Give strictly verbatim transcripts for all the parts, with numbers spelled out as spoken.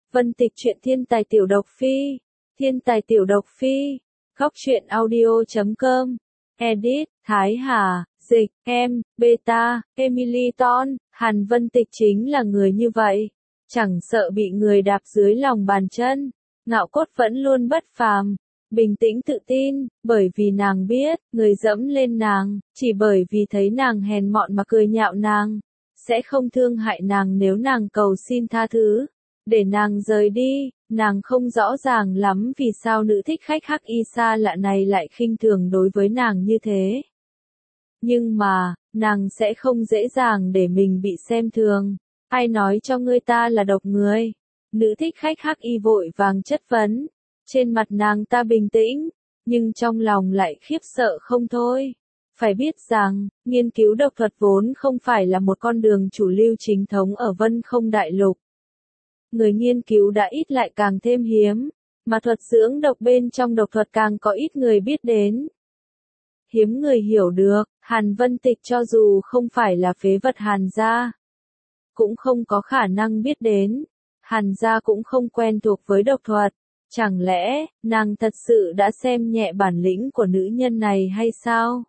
Vân Tịch truyện thiên tài tiểu độc phi. Thiên tài tiểu độc phi. Góc truyện audio chấm com. Edit, Thái Hà, dịch, em, beta, Emily Ton. Hàn Vân Tịch chính là người như vậy. Chẳng sợ bị người đạp dưới lòng bàn chân. Ngạo cốt vẫn luôn bất phàm. Bình tĩnh tự tin, bởi vì nàng biết, người dẫm lên nàng, chỉ bởi vì thấy nàng hèn mọn mà cười nhạo nàng. Sẽ không thương hại nàng nếu nàng cầu xin tha thứ. Để nàng rời đi, nàng không rõ ràng lắm vì sao nữ thích khách hắc y xa lạ này lại khinh thường đối với nàng như thế. Nhưng mà, nàng sẽ không dễ dàng để mình bị xem thường. Ai nói cho ngươi ta là độc người? Nữ thích khách hắc y vội vàng chất vấn. Trên mặt nàng ta bình tĩnh, nhưng trong lòng lại khiếp sợ không thôi. Phải biết rằng, nghiên cứu độc thuật vốn không phải là một con đường chủ lưu chính thống ở Vân Không Đại Lục. Người nghiên cứu đã ít lại càng thêm hiếm, mà thuật dưỡng độc bên trong độc thuật càng có ít người biết đến. Hiếm người hiểu được, Hàn Vân Tịch cho dù không phải là phế vật Hàn gia, cũng không có khả năng biết đến. Hàn gia cũng không quen thuộc với độc thuật. Chẳng lẽ, nàng thật sự đã xem nhẹ bản lĩnh của nữ nhân này hay sao?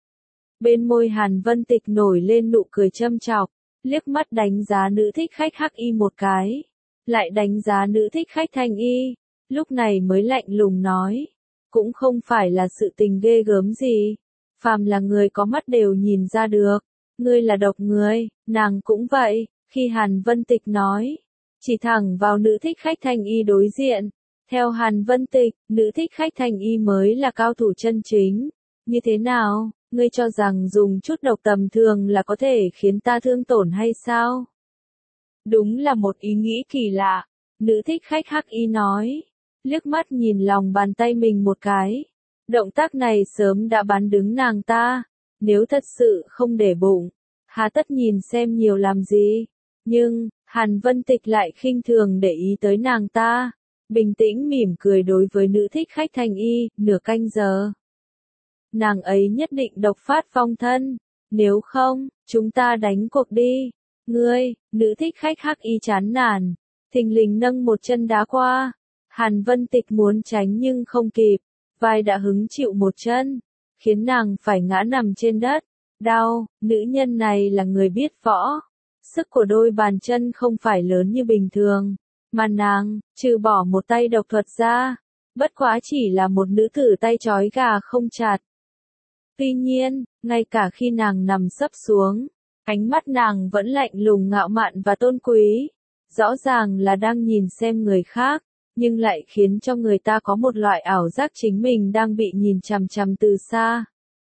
Bên môi Hàn Vân Tịch nổi lên nụ cười châm chọc, liếc mắt đánh giá nữ thích khách hắc y một cái, lại đánh giá nữ thích khách thanh y, lúc này mới lạnh lùng nói, cũng không phải là sự tình ghê gớm gì, phàm là người có mắt đều nhìn ra được, ngươi là độc người, nàng cũng vậy, khi Hàn Vân Tịch nói, chỉ thẳng vào nữ thích khách thanh y đối diện. Theo Hàn Vân Tịch, nữ thích khách thanh y mới là cao thủ chân chính. Như thế nào, ngươi cho rằng dùng chút độc tầm thường là có thể khiến ta thương tổn hay sao? Đúng là một ý nghĩ kỳ lạ. Nữ thích khách hắc y nói, liếc mắt nhìn lòng bàn tay mình một cái. Động tác này sớm đã bán đứng nàng ta. Nếu thật sự không để bụng, hà tất nhìn xem nhiều làm gì. Nhưng, Hàn Vân Tịch lại khinh thường để ý tới nàng ta. Bình tĩnh mỉm cười đối với nữ thích khách thanh y, nửa canh giờ. Nàng ấy nhất định độc phát phong thân, nếu không, chúng ta đánh cuộc đi. Ngươi, nữ thích khách hắc y chán nản, thình lình nâng một chân đá qua. Hàn Vân Tịch muốn tránh nhưng không kịp, vai đã hứng chịu một chân, khiến nàng phải ngã nằm trên đất. Đau, nữ nhân này là người biết võ. Sức của đôi bàn chân không phải lớn như bình thường. Mà nàng, trừ bỏ một tay độc thuật ra, bất quá chỉ là một nữ tử tay trói gà không chặt. Tuy nhiên, ngay cả khi nàng nằm sấp xuống, ánh mắt nàng vẫn lạnh lùng ngạo mạn và tôn quý. Rõ ràng là đang nhìn xem người khác, nhưng lại khiến cho người ta có một loại ảo giác chính mình đang bị nhìn chằm chằm từ xa.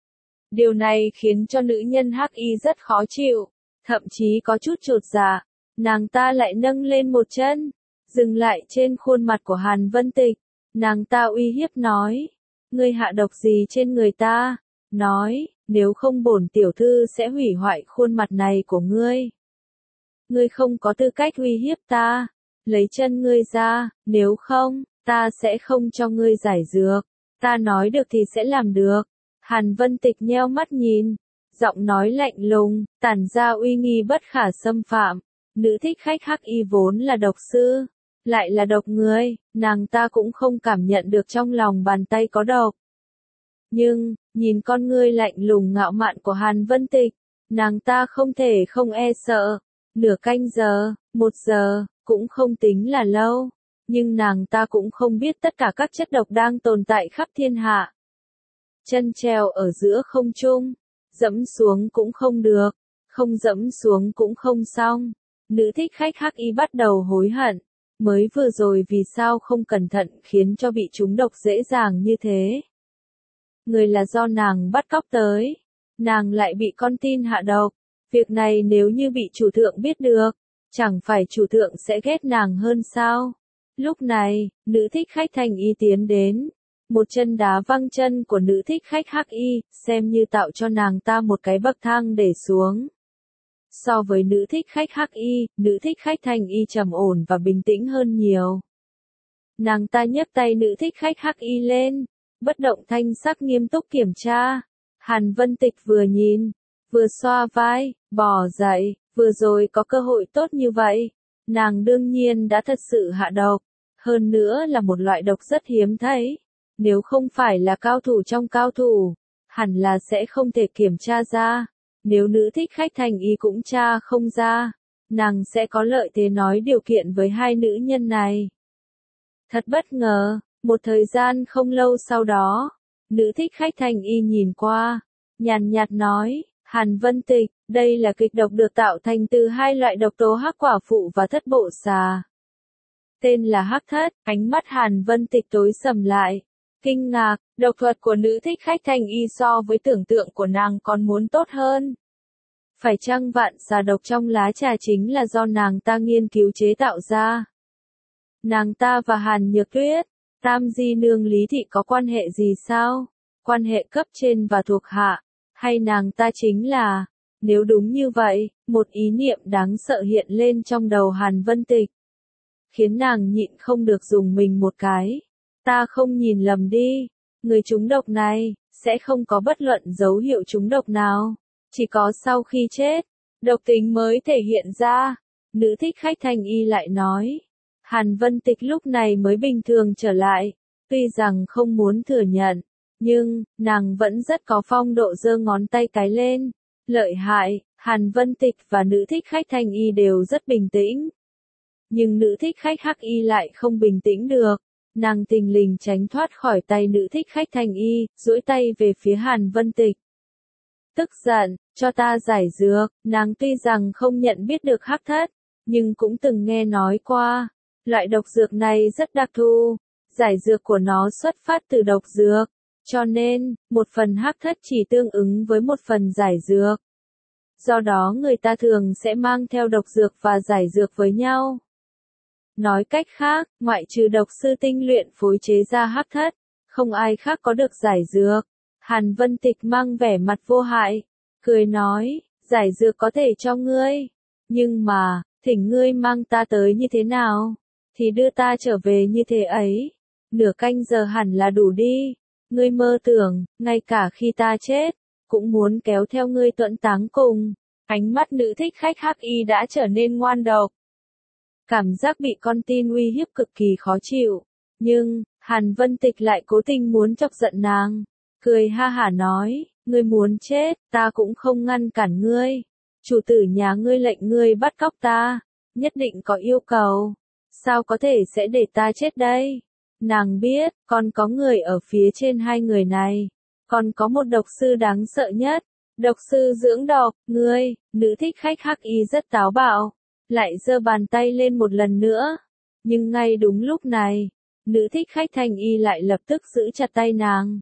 Điều này khiến cho nữ nhân hắc y rất khó chịu, thậm chí có chút chột dạ. Nàng ta lại nâng lên một chân, dừng lại trên khuôn mặt của Hàn Vân Tịch, nàng ta uy hiếp nói, ngươi hạ độc gì trên người ta, nói, nếu không bổn tiểu thư sẽ hủy hoại khuôn mặt này của ngươi. Ngươi không có tư cách uy hiếp ta, lấy chân ngươi ra, nếu không, ta sẽ không cho ngươi giải dược, ta nói được thì sẽ làm được. Hàn Vân Tịch nheo mắt nhìn, giọng nói lạnh lùng, tản ra uy nghi bất khả xâm phạm. Nữ thích khách hắc y vốn là độc sư, lại là độc người, nàng ta cũng không cảm nhận được trong lòng bàn tay có độc. Nhưng, nhìn con ngươi lạnh lùng ngạo mạn của Hàn Vân Tịch, nàng ta không thể không e sợ. Nửa canh giờ, một giờ, cũng không tính là lâu, nhưng nàng ta cũng không biết tất cả các chất độc đang tồn tại khắp thiên hạ. Chân treo ở giữa không trung, dẫm xuống cũng không được, không dẫm xuống cũng không xong. Nữ thích khách hắc y bắt đầu hối hận, mới vừa rồi vì sao không cẩn thận khiến cho bị trúng độc dễ dàng như thế. Người là do nàng bắt cóc tới, nàng lại bị con tin hạ độc, việc này nếu như bị chủ thượng biết được, chẳng phải chủ thượng sẽ ghét nàng hơn sao. Lúc này, nữ thích khách thanh y tiến đến, một chân đá văng chân của nữ thích khách hắc y, xem như tạo cho nàng ta một cái bậc thang để xuống. So với nữ thích khách hắc y, nữ thích khách thanh y trầm ổn và bình tĩnh hơn nhiều. Nàng ta nhấc tay nữ thích khách hắc y lên, bất động thanh sắc nghiêm túc kiểm tra. Hàn Vân Tịch vừa nhìn, vừa xoa vai, bò dậy, vừa rồi có cơ hội tốt như vậy, Nàng đương nhiên đã thật sự hạ độc, hơn nữa là một loại độc rất hiếm thấy. Nếu không phải là cao thủ trong cao thủ, hẳn là sẽ không thể kiểm tra ra. Nếu nữ thích khách thành y cũng tra không ra, nàng sẽ có lợi thế nói điều kiện với hai nữ nhân này. Thật bất ngờ, một thời gian không lâu sau đó, nữ thích khách thành y nhìn qua, nhàn nhạt nói, Hàn Vân Tịch, đây là kịch độc được tạo thành từ hai loại độc tố hắc quả phụ và thất bộ xà. Tên là hắc thất, ánh mắt Hàn Vân Tịch tối sầm lại. Kinh ngạc, độc thuật của nữ thích khách thành y so với tưởng tượng của nàng còn muốn tốt hơn. Phải chăng vạn xà độc trong lá trà chính là do nàng ta nghiên cứu chế tạo ra? Nàng ta và Hàn Nhược Tuyết, Tam Di Nương Lý Thị có quan hệ gì sao? Quan hệ cấp trên và thuộc hạ, hay nàng ta chính là... Nếu đúng như vậy, một ý niệm đáng sợ hiện lên trong đầu Hàn Vân Tịch, khiến nàng nhịn không được dùng mình một cái. Ta không nhìn lầm đi, người trúng độc này, sẽ không có bất luận dấu hiệu trúng độc nào. Chỉ có sau khi chết, độc tính mới thể hiện ra. Nữ thích khách thành y lại nói. Hàn Vân Tịch lúc này mới bình thường trở lại. Tuy rằng không muốn thừa nhận, nhưng, nàng vẫn rất có phong độ giơ ngón tay cái lên. Lợi hại, Hàn Vân Tịch và nữ thích khách thanh y đều rất bình tĩnh. Nhưng nữ thích khách hắc y lại không bình tĩnh được. Nàng tình lình tránh thoát khỏi tay nữ thích khách thanh y, duỗi tay về phía Hàn Vân Tịch. Tức giận, cho ta giải dược, nàng tuy rằng không nhận biết được hắc thất, nhưng cũng từng nghe nói qua. Loại độc dược này rất đặc thù, giải dược của nó xuất phát từ độc dược, cho nên, một phần hắc thất chỉ tương ứng với một phần giải dược. Do đó người ta thường sẽ mang theo độc dược và giải dược với nhau. Nói cách khác, ngoại trừ độc sư tinh luyện phối chế ra hắc thất, không ai khác có được giải dược. Hàn Vân Tịch mang vẻ mặt vô hại, cười nói, giải dược có thể cho ngươi, nhưng mà, thỉnh ngươi mang ta tới như thế nào, thì đưa ta trở về như thế ấy, nửa canh giờ hẳn là đủ đi, ngươi mơ tưởng, ngay cả khi ta chết, cũng muốn kéo theo ngươi tuẫn táng cùng. Ánh mắt nữ thích khách hắc y đã trở nên ngoan độc. Cảm giác bị con tin uy hiếp cực kỳ khó chịu, nhưng, Hàn Vân Tịch lại cố tình muốn chọc giận nàng. Cười ha hả nói, ngươi muốn chết, ta cũng không ngăn cản ngươi. Chủ tử nhà ngươi lệnh ngươi bắt cóc ta, nhất định có yêu cầu. Sao có thể sẽ để ta chết đây? Nàng biết, còn có người ở phía trên hai người này. Còn có một độc sư đáng sợ nhất. Độc sư dưỡng độc, ngươi, nữ thích khách hắc y rất táo bạo. Lại giơ bàn tay lên một lần nữa. Nhưng ngay đúng lúc này, nữ thích khách thanh y lại lập tức giữ chặt tay nàng.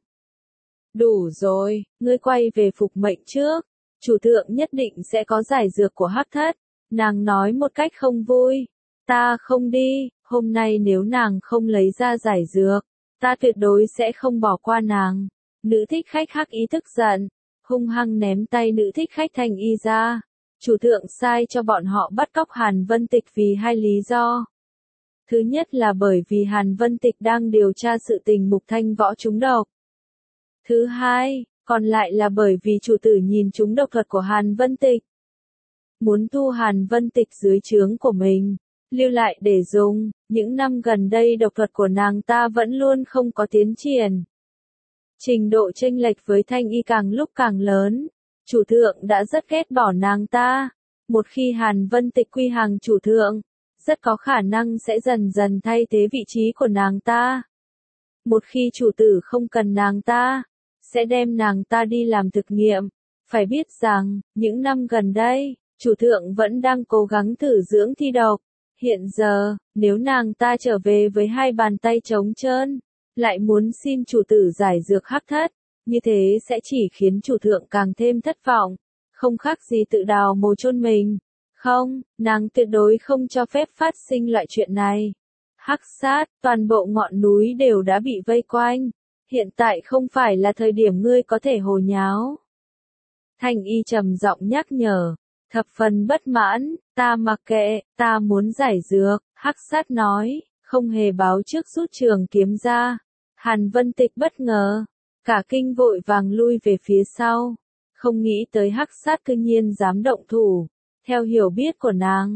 Đủ rồi, ngươi quay về phục mệnh trước. Chủ thượng nhất định sẽ có giải dược của hắc thất. Nàng nói một cách không vui. Ta không đi, hôm nay nếu nàng không lấy ra giải dược, ta tuyệt đối sẽ không bỏ qua nàng. Nữ thích khách hắc y tức giận, hung hăng ném tay nữ thích khách thanh y ra. Chủ thượng sai cho bọn họ bắt cóc Hàn Vân Tịch vì hai lý do. Thứ nhất là bởi vì Hàn Vân Tịch đang điều tra sự tình Mục Thanh Võ trúng độc. Thứ hai, còn lại là bởi vì chủ tử nhìn trúng độc thuật của Hàn Vân Tịch. Muốn thu Hàn Vân Tịch dưới trướng của mình, lưu lại để dùng, những năm gần đây độc thuật của nàng ta vẫn luôn không có tiến triển. Trình độ chênh lệch với thanh y càng lúc càng lớn, chủ thượng đã rất ghét bỏ nàng ta. Một khi Hàn Vân Tịch quy hàng chủ thượng, rất có khả năng sẽ dần dần thay thế vị trí của nàng ta. Một khi chủ tử không cần nàng ta, sẽ đem nàng ta đi làm thực nghiệm. Phải biết rằng, những năm gần đây, chủ thượng vẫn đang cố gắng thử dưỡng thi độc. Hiện giờ, nếu nàng ta trở về với hai bàn tay trống trơn, lại muốn xin chủ tử giải dược hắc thất, như thế sẽ chỉ khiến chủ thượng càng thêm thất vọng, không khác gì tự đào mồ chôn mình. Không, nàng tuyệt đối không cho phép phát sinh loại chuyện này. Hắc sát, toàn bộ ngọn núi đều đã bị vây quanh. Hiện tại không phải là thời điểm ngươi có thể hồ nháo. Thanh y trầm giọng nhắc nhở, thập phần bất mãn, ta mặc kệ, ta muốn giải dược, hắc sát nói, không hề báo trước rút trường kiếm ra. Hàn Vân Tịch bất ngờ, cả kinh vội vàng lui về phía sau, không nghĩ tới hắc sát cư nhiên dám động thủ. Theo hiểu biết của nàng,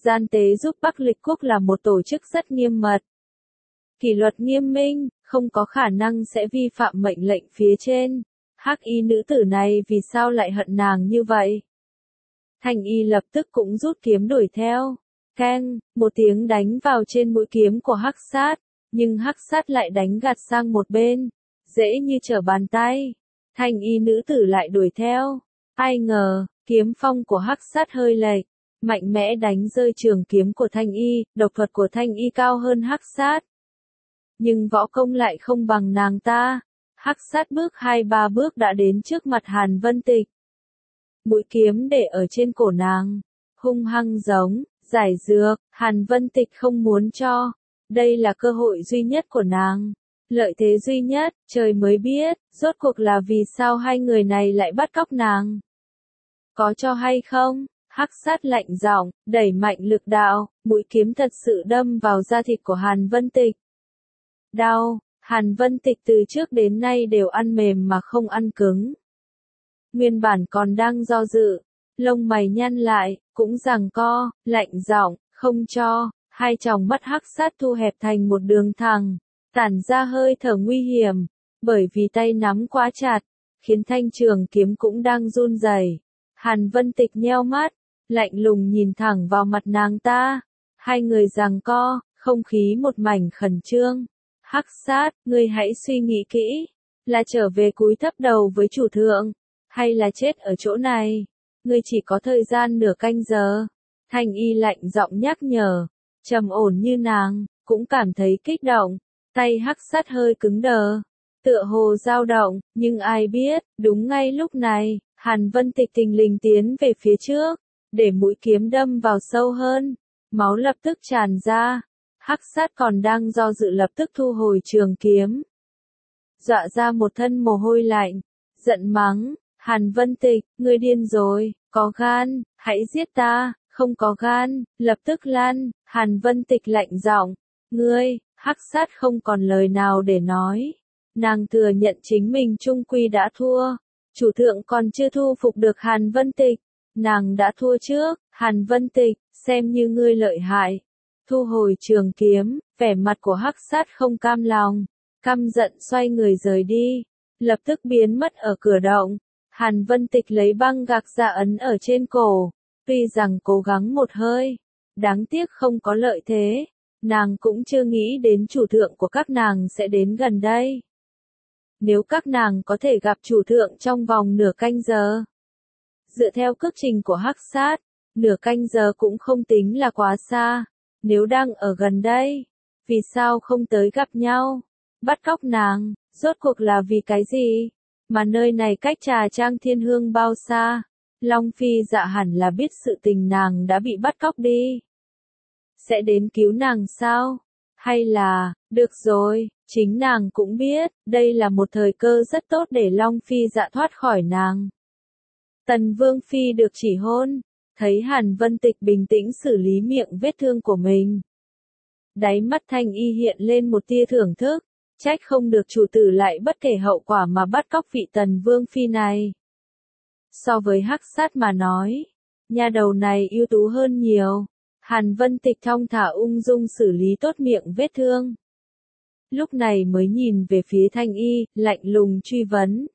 gian tế giúp Bắc Lịch Quốc là một tổ chức rất nghiêm mật. Kỷ luật nghiêm minh, không có khả năng sẽ vi phạm mệnh lệnh phía trên. Hắc y nữ tử này vì sao lại hận nàng như vậy? Thanh y lập tức cũng rút kiếm đuổi theo. Keng, một tiếng đánh vào trên mũi kiếm của Hắc Sát, nhưng Hắc Sát lại đánh gạt sang một bên, dễ như trở bàn tay. Thanh y nữ tử lại đuổi theo. Ai ngờ, kiếm phong của Hắc Sát hơi lệch, mạnh mẽ đánh rơi trường kiếm của Thanh y, độc thuật của Thanh y cao hơn Hắc Sát. Nhưng võ công lại không bằng nàng ta. Hắc Sát bước hai ba bước đã đến trước mặt Hàn Vân Tịch. Mũi kiếm để ở trên cổ nàng, hung hăng giống, giải dược, Hàn Vân Tịch không muốn cho. Đây là cơ hội duy nhất của nàng. Lợi thế duy nhất, trời mới biết, rốt cuộc là vì sao hai người này lại bắt cóc nàng. Có cho hay không? Hắc Sát lạnh giọng, đẩy mạnh lực đạo, mũi kiếm thật sự đâm vào da thịt của Hàn Vân Tịch. Đau, Hàn Vân Tịch từ trước đến nay đều ăn mềm mà không ăn cứng. Nguyên bản còn đang do dự, lông mày nhăn lại, cũng giằng co, lạnh giọng, không cho, hai tròng mắt Hắc Sát thu hẹp thành một đường thẳng, tản ra hơi thở nguy hiểm, bởi vì tay nắm quá chặt, khiến thanh trường kiếm cũng đang run rẩy. Hàn Vân Tịch nheo mắt, lạnh lùng nhìn thẳng vào mặt nàng ta, hai người giằng co, không khí một mảnh khẩn trương. Hắc Sát, ngươi hãy suy nghĩ kỹ, là trở về cúi thấp đầu với chủ thượng, hay là chết ở chỗ này, ngươi chỉ có thời gian nửa canh giờ. Thanh y lạnh giọng nhắc nhở, trầm ổn như nàng, cũng cảm thấy kích động, tay Hắc Sát hơi cứng đờ, tựa hồ dao động, nhưng ai biết, đúng ngay lúc này, Hàn Vân Tịch thình lình tiến về phía trước, để mũi kiếm đâm vào sâu hơn, máu lập tức tràn ra. Hắc Sát còn đang do dự lập tức thu hồi trường kiếm. Dọa ra một thân mồ hôi lạnh, giận mắng, Hàn Vân Tịch, ngươi điên rồi, có gan, hãy giết ta, không có gan, lập tức lăn. Hàn Vân Tịch lạnh giọng, ngươi, Hắc Sát không còn lời nào để nói. Nàng thừa nhận chính mình chung quy đã thua, chủ thượng còn chưa thu phục được Hàn Vân Tịch, nàng đã thua trước. Hàn Vân Tịch, xem như ngươi lợi hại. Thu hồi trường kiếm, vẻ mặt của Hắc Sát không cam lòng, căm giận xoay người rời đi, lập tức biến mất ở cửa động. Hàn Vân Tịch lấy băng gạc ra ấn ở trên cổ, tuy rằng cố gắng một hơi, đáng tiếc không có lợi thế, nàng cũng chưa nghĩ đến chủ thượng của các nàng sẽ đến gần đây. Nếu các nàng có thể gặp chủ thượng trong vòng nửa canh giờ, dựa theo cước trình của Hắc Sát, nửa canh giờ cũng không tính là quá xa. Nếu đang ở gần đây, vì sao không tới gặp nhau? Bắt cóc nàng, rốt cuộc là vì cái gì? Mà nơi này cách Trà Trang Thiên Hương bao xa? Long Phi Dạ hẳn là biết sự tình nàng đã bị bắt cóc đi. Sẽ đến cứu nàng sao? Hay là, được rồi, chính nàng cũng biết, đây là một thời cơ rất tốt để Long Phi Dạ thoát khỏi nàng. Tần Vương Phi được chỉ hôn. Thấy Hàn Vân Tịch bình tĩnh xử lý miệng vết thương của mình. Đáy mắt Thanh y hiện lên một tia thưởng thức, trách không được chủ tử lại bất kể hậu quả mà bắt cóc vị Tần Vương Phi này. So với Hắc Sát mà nói, nha đầu này ưu tú hơn nhiều. Hàn Vân Tịch thong thả ung dung xử lý tốt miệng vết thương. Lúc này mới nhìn về phía Thanh y, lạnh lùng truy vấn.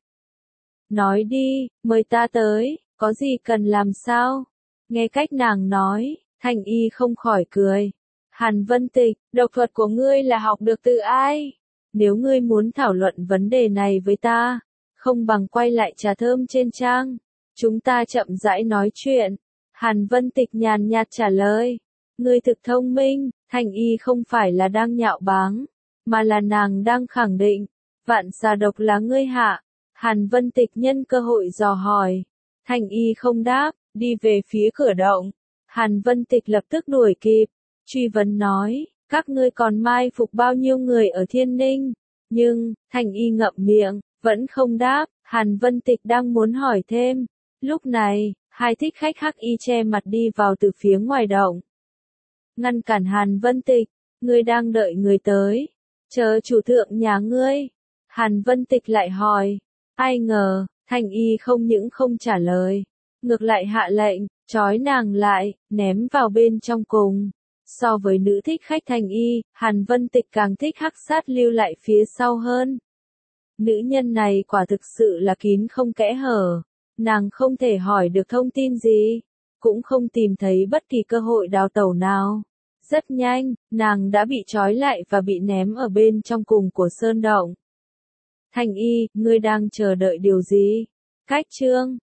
Nói đi, mời ta tới, có gì cần làm sao? Nghe cách nàng nói, Thanh y không khỏi cười. Hàn Vân Tịch, độc thuật của ngươi là học được từ ai? Nếu ngươi muốn thảo luận vấn đề này với ta, không bằng quay lại trà thơm trên trang. Chúng ta chậm rãi nói chuyện. Hàn Vân Tịch nhàn nhạt trả lời. Ngươi thực thông minh. Thanh y không phải là đang nhạo báng, mà là nàng đang khẳng định. Vạn xà độc là ngươi hạ. Hàn Vân Tịch nhân cơ hội dò hỏi. Thanh y không đáp, đi về phía cửa động. Hàn Vân Tịch lập tức đuổi kịp, truy vấn nói, các ngươi còn mai phục bao nhiêu người ở Thiên Ninh? Nhưng, Thanh y ngậm miệng, vẫn không đáp. Hàn Vân Tịch đang muốn hỏi thêm. Lúc này, hai thích khách hắc y che mặt đi vào từ phía ngoài động. Ngăn cản Hàn Vân Tịch, ngươi đang đợi người tới. Chờ chủ thượng nhà ngươi. Hàn Vân Tịch lại hỏi. Ai ngờ, Thanh y không những không trả lời, ngược lại hạ lệnh, trói nàng lại, ném vào bên trong cùng. So với nữ thích khách Thanh Y, Hàn Vân Tịch càng thích Hắc Sát lưu lại phía sau hơn. Nữ nhân này quả thực sự là kín không kẽ hở. Nàng không thể hỏi được thông tin gì, cũng không tìm thấy bất kỳ cơ hội đào tẩu nào. Rất nhanh, nàng đã bị trói lại và bị ném ở bên trong cùng của sơn động. Thanh Y, ngươi đang chờ đợi điều gì? Cách chương